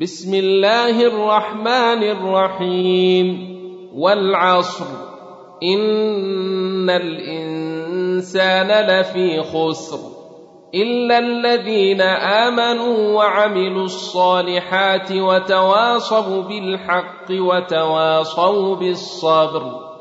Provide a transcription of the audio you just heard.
بسم الله الرحمن الرحيم والعصر إن الإنسان لفي خسر إلا الذين آمنوا وعملوا الصالحات وتواصوا بالحق وتواصوا بالصبر.